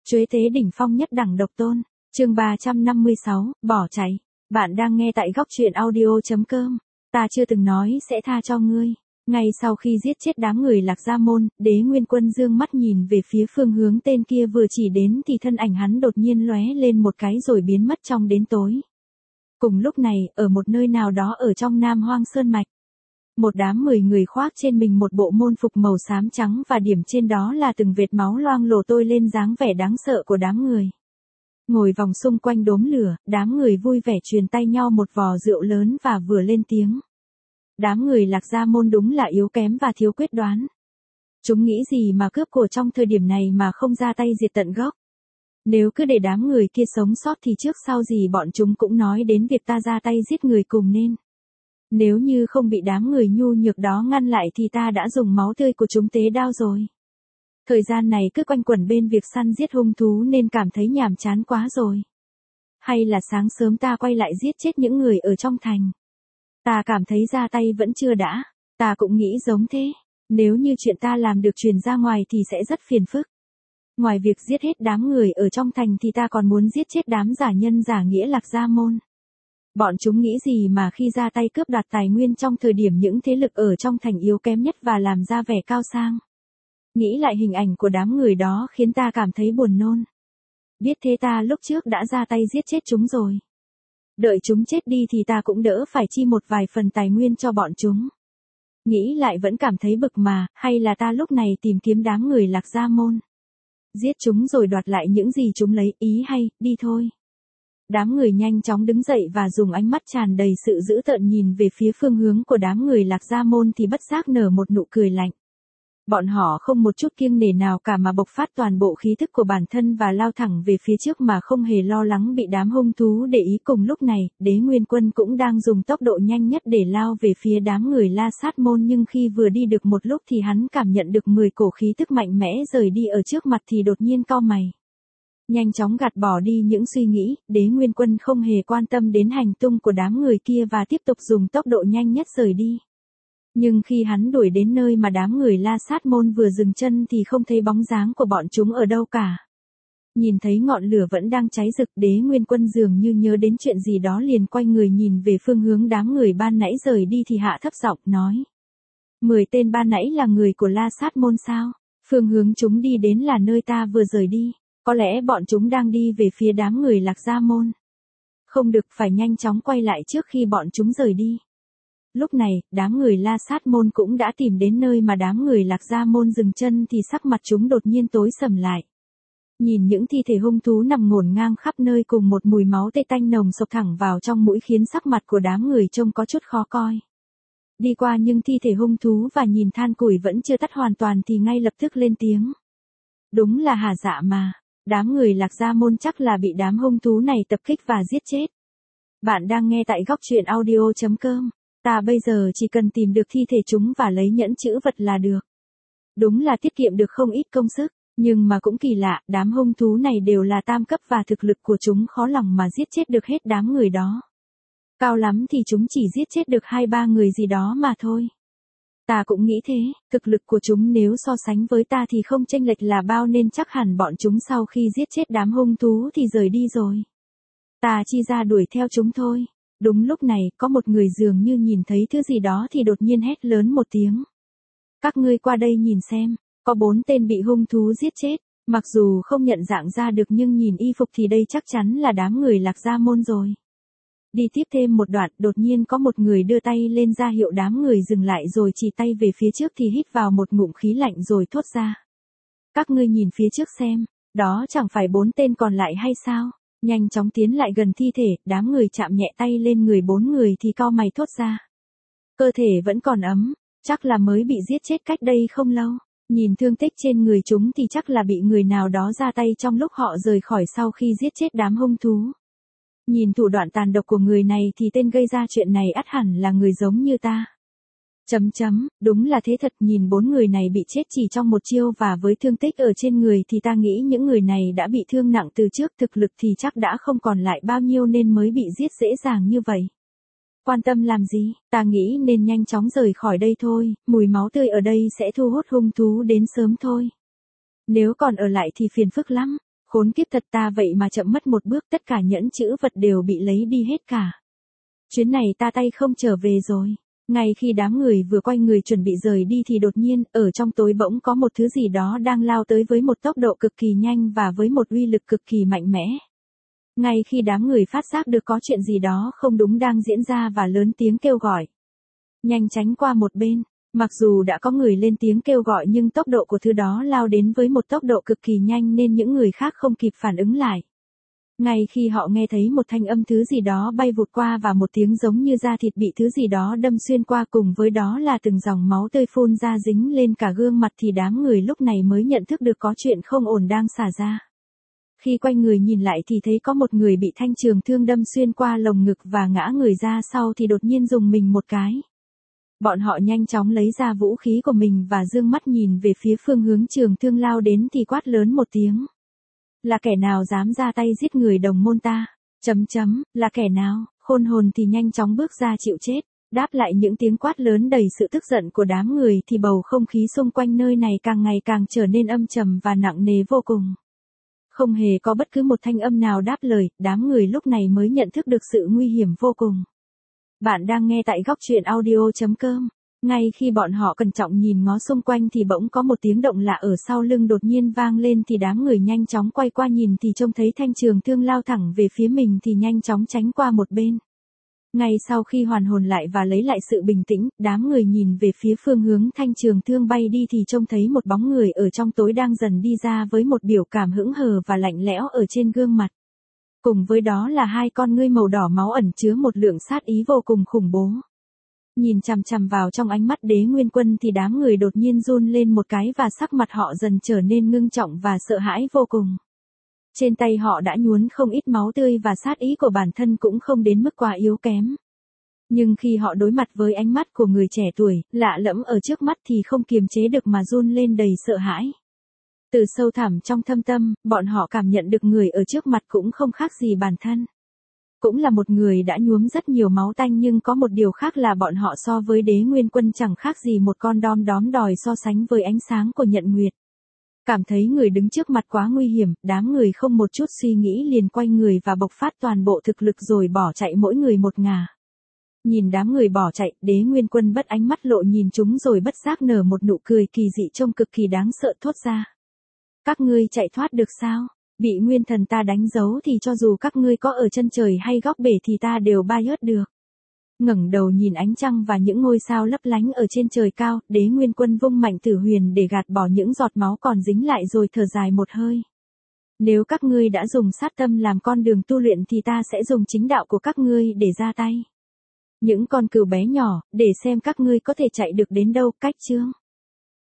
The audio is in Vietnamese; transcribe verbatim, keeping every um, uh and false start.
Chuế tế đỉnh phong nhất đẳng độc tôn, chương ba trăm năm mươi sáu, bỏ chạy. Bạn đang nghe tại góc truyện audio.com. Ta chưa từng nói sẽ tha cho ngươi. Ngay sau khi giết chết đám người Lạc Gia Môn, Đế Nguyên Quân dương mắt nhìn về phía phương hướng tên kia vừa chỉ đến thì thân ảnh hắn đột nhiên lóe lên một cái rồi biến mất trong đến tối. Cùng lúc này, ở một nơi nào đó ở trong Nam Hoang Sơn Mạch, một đám mười người khoác trên mình một bộ môn phục màu xám trắng và điểm trên đó là từng vệt máu loang lổ tôi lên dáng vẻ đáng sợ của đám người. Ngồi vòng xung quanh đốm lửa, đám người vui vẻ truyền tay nhau một vò rượu lớn và vừa lên tiếng. Đám người Lạc Gia Môn đúng là yếu kém và thiếu quyết đoán. Chúng nghĩ gì mà cướp của trong thời điểm này mà không ra tay diệt tận gốc. Nếu cứ để đám người kia sống sót thì trước sau gì bọn chúng cũng nói đến việc ta ra tay giết người cùng nên. Nếu như không bị đám người nhu nhược đó ngăn lại thì ta đã dùng máu tươi của chúng tế đao rồi. Thời gian này cứ quanh quẩn bên việc săn giết hung thú nên cảm thấy nhàm chán quá rồi. Hay là sáng sớm ta quay lại giết chết những người ở trong thành. Ta cảm thấy ra tay vẫn chưa đã, ta cũng nghĩ giống thế. Nếu như chuyện ta làm được truyền ra ngoài thì sẽ rất phiền phức. Ngoài việc giết hết đám người ở trong thành thì ta còn muốn giết chết đám giả nhân giả nghĩa Lạc Gia Môn. Bọn chúng nghĩ gì mà khi ra tay cướp đoạt tài nguyên trong thời điểm những thế lực ở trong thành yếu kém nhất và làm ra vẻ cao sang. Nghĩ lại hình ảnh của đám người đó khiến ta cảm thấy buồn nôn. Biết thế ta lúc trước đã ra tay giết chết chúng rồi. Đợi chúng chết đi thì ta cũng đỡ phải chi một vài phần tài nguyên cho bọn chúng. Nghĩ lại vẫn cảm thấy bực mà, hay là ta lúc này tìm kiếm đám người Lạc Gia Môn. Giết chúng rồi đoạt lại những gì chúng lấy, ý hay, đi thôi. Đám người nhanh chóng đứng dậy và dùng ánh mắt tràn đầy sự dữ tợn nhìn về phía phương hướng của đám người Lạc Gia Môn thì bất giác nở một nụ cười lạnh. Bọn họ không một chút kiêng nể nào cả mà bộc phát toàn bộ khí thức của bản thân và lao thẳng về phía trước mà không hề lo lắng bị đám hung thú để ý. Cùng lúc này, Đế Nguyên Quân cũng đang dùng tốc độ nhanh nhất để lao về phía đám người La Sát Môn, nhưng khi vừa đi được một lúc thì hắn cảm nhận được mười cổ khí tức mạnh mẽ rời đi ở trước mặt thì đột nhiên cau mày. Nhanh chóng gạt bỏ đi những suy nghĩ, Đế Nguyên Quân không hề quan tâm đến hành tung của đám người kia và tiếp tục dùng tốc độ nhanh nhất rời đi. Nhưng khi hắn đuổi đến nơi mà đám người La Sát Môn vừa dừng chân thì không thấy bóng dáng của bọn chúng ở đâu cả. Nhìn thấy ngọn lửa vẫn đang cháy rực, Đế Nguyên Quân dường như nhớ đến chuyện gì đó liền quay người nhìn về phương hướng đám người ban nãy rời đi thì hạ thấp giọng nói. Mười tên ban nãy là người của La Sát Môn sao? Phương hướng chúng đi đến là nơi ta vừa rời đi. Có lẽ bọn chúng đang đi về phía đám người Lạc Gia Môn. Không được, phải nhanh chóng quay lại trước khi bọn chúng rời đi. Lúc này, đám người La Sát Môn cũng đã tìm đến nơi mà đám người Lạc Gia Môn dừng chân thì sắc mặt chúng đột nhiên tối sầm lại. Nhìn những thi thể hung thú nằm ngổn ngang khắp nơi cùng một mùi máu tê tanh nồng sộc thẳng vào trong mũi khiến sắc mặt của đám người trông có chút khó coi. Đi qua những thi thể hung thú và nhìn than củi vẫn chưa tắt hoàn toàn thì ngay lập tức lên tiếng. Đúng là hả dạ mà. Đám người Lạc Gia Môn chắc là bị đám hung thú này tập kích và giết chết. Bạn đang nghe tại góc truyện audio.com. Ta bây giờ chỉ cần tìm được thi thể chúng và lấy nhẫn chữ vật là được. Đúng là tiết kiệm được không ít công sức, nhưng mà cũng kỳ lạ, đám hung thú này đều là tam cấp và thực lực của chúng khó lòng mà giết chết được hết đám người đó. Cao lắm thì chúng chỉ giết chết được hai ba người gì đó mà thôi. Ta cũng nghĩ thế, thực lực của chúng nếu so sánh với ta thì không chênh lệch là bao nên chắc hẳn bọn chúng sau khi giết chết đám hung thú thì rời đi rồi. Ta chi ra đuổi theo chúng thôi. Đúng lúc này, có một người dường như nhìn thấy thứ gì đó thì đột nhiên hét lớn một tiếng. Các ngươi qua đây nhìn xem, có bốn tên bị hung thú giết chết, mặc dù không nhận dạng ra được nhưng nhìn y phục thì đây chắc chắn là đám người Lạc Gia Môn rồi. Đi tiếp thêm một đoạn, đột nhiên có một người đưa tay lên ra hiệu đám người dừng lại rồi chỉ tay về phía trước thì hít vào một ngụm khí lạnh rồi thốt ra. Các ngươi nhìn phía trước xem, đó chẳng phải bốn tên còn lại hay sao? Nhanh chóng tiến lại gần thi thể, đám người chạm nhẹ tay lên người bốn người thì cau mày thốt ra. Cơ thể vẫn còn ấm, chắc là mới bị giết chết cách đây không lâu. Nhìn thương tích trên người chúng thì chắc là bị người nào đó ra tay trong lúc họ rời khỏi sau khi giết chết đám hung thú. Nhìn thủ đoạn tàn độc của người này thì tên gây ra chuyện này ắt hẳn là người giống như ta. Chấm chấm, đúng là thế thật, nhìn bốn người này bị chết chỉ trong một chiêu và với thương tích ở trên người thì ta nghĩ những người này đã bị thương nặng từ trước, thực lực thì chắc đã không còn lại bao nhiêu nên mới bị giết dễ dàng như vậy. Quan tâm làm gì, ta nghĩ nên nhanh chóng rời khỏi đây thôi, mùi máu tươi ở đây sẽ thu hút hung thú đến sớm thôi. Nếu còn ở lại thì phiền phức lắm, Khốn kiếp thật, ta vậy mà chậm mất một bước, tất cả nhẫn chữ vật đều bị lấy đi hết cả. Chuyến này ta tay không trở về rồi. Ngay khi đám người vừa quay người chuẩn bị rời đi thì đột nhiên, ở trong tối bỗng có một thứ gì đó đang lao tới với một tốc độ cực kỳ nhanh và với một uy lực cực kỳ mạnh mẽ. Ngay khi đám người phát giác được có chuyện gì đó không đúng đang diễn ra và lớn tiếng kêu gọi. Nhanh tránh qua một bên. Mặc dù đã có người lên tiếng kêu gọi nhưng tốc độ của thứ đó lao đến với một tốc độ cực kỳ nhanh nên những người khác không kịp phản ứng lại. Ngay khi họ nghe thấy một thanh âm thứ gì đó bay vụt qua và một tiếng giống như da thịt bị thứ gì đó đâm xuyên qua, cùng với đó là từng dòng máu tươi phun ra dính lên cả gương mặt, thì đám người lúc này mới nhận thức được có chuyện không ổn đang xảy ra. Khi quay người nhìn lại thì thấy có một người bị thanh trường thương đâm xuyên qua lồng ngực và ngã người ra sau thì đột nhiên rùng mình một cái. Bọn họ nhanh chóng lấy ra vũ khí của mình và dương mắt nhìn về phía phương hướng trường thương lao đến thì quát lớn một tiếng. Là kẻ nào dám ra tay giết người đồng môn ta? Chấm chấm, là kẻ nào? Khôn hồn thì nhanh chóng bước ra chịu chết. Đáp lại những tiếng quát lớn đầy sự tức giận của đám người thì bầu không khí xung quanh nơi này càng ngày càng trở nên âm trầm và nặng nề vô cùng. Không hề có bất cứ một thanh âm nào đáp lời, đám người lúc này mới nhận thức được sự nguy hiểm vô cùng. Bạn đang nghe tại góc truyện audio chấm com. Ngay khi bọn họ cẩn trọng nhìn ngó xung quanh thì bỗng có một tiếng động lạ ở sau lưng đột nhiên vang lên, thì đám người nhanh chóng quay qua nhìn thì trông thấy thanh trường thương lao thẳng về phía mình thì nhanh chóng tránh qua một bên. Ngay sau khi hoàn hồn lại và lấy lại sự bình tĩnh, đám người nhìn về phía phương hướng thanh trường thương bay đi thì trông thấy một bóng người ở trong tối đang dần đi ra với một biểu cảm hững hờ và lạnh lẽo ở trên gương mặt. Cùng với đó là hai con ngươi màu đỏ máu ẩn chứa một lượng sát ý vô cùng khủng bố. Nhìn chằm chằm vào trong ánh mắt Đế Nguyên Quân thì đám người đột nhiên run lên một cái và sắc mặt họ dần trở nên ngưng trọng và sợ hãi vô cùng. Trên tay họ đã nhuốm không ít máu tươi và sát ý của bản thân cũng không đến mức quá yếu kém. Nhưng khi họ đối mặt với ánh mắt của người trẻ tuổi, lạ lẫm ở trước mắt thì không kiềm chế được mà run lên đầy sợ hãi. Từ sâu thẳm trong thâm tâm, bọn họ cảm nhận được người ở trước mặt cũng không khác gì bản thân. Cũng là một người đã nhuốm rất nhiều máu tanh, nhưng có một điều khác là bọn họ so với Đế Nguyên Quân chẳng khác gì một con đom đóm đòi so sánh với ánh sáng của nhật nguyệt. Cảm thấy người đứng trước mặt quá nguy hiểm, đám người không một chút suy nghĩ liền quay người và bộc phát toàn bộ thực lực rồi bỏ chạy mỗi người một ngả. Nhìn đám người bỏ chạy, Đế Nguyên Quân bất ánh mắt lộ nhìn chúng rồi bất giác nở một nụ cười kỳ dị trông cực kỳ đáng sợ thốt ra. Các ngươi chạy thoát được sao? Bị nguyên thần ta đánh dấu thì cho dù các ngươi có ở chân trời hay góc bể thì ta đều bay ớt được. Ngẩng đầu nhìn ánh trăng và những ngôi sao lấp lánh ở trên trời cao, Đế Nguyên Quân vung mạnh tử huyền để gạt bỏ những giọt máu còn dính lại rồi thở dài một hơi. Nếu các ngươi đã dùng sát tâm làm con đường tu luyện thì ta sẽ dùng chính đạo của các ngươi để ra tay. Những con cừu bé nhỏ, để xem các ngươi có thể chạy được đến đâu. Cách chương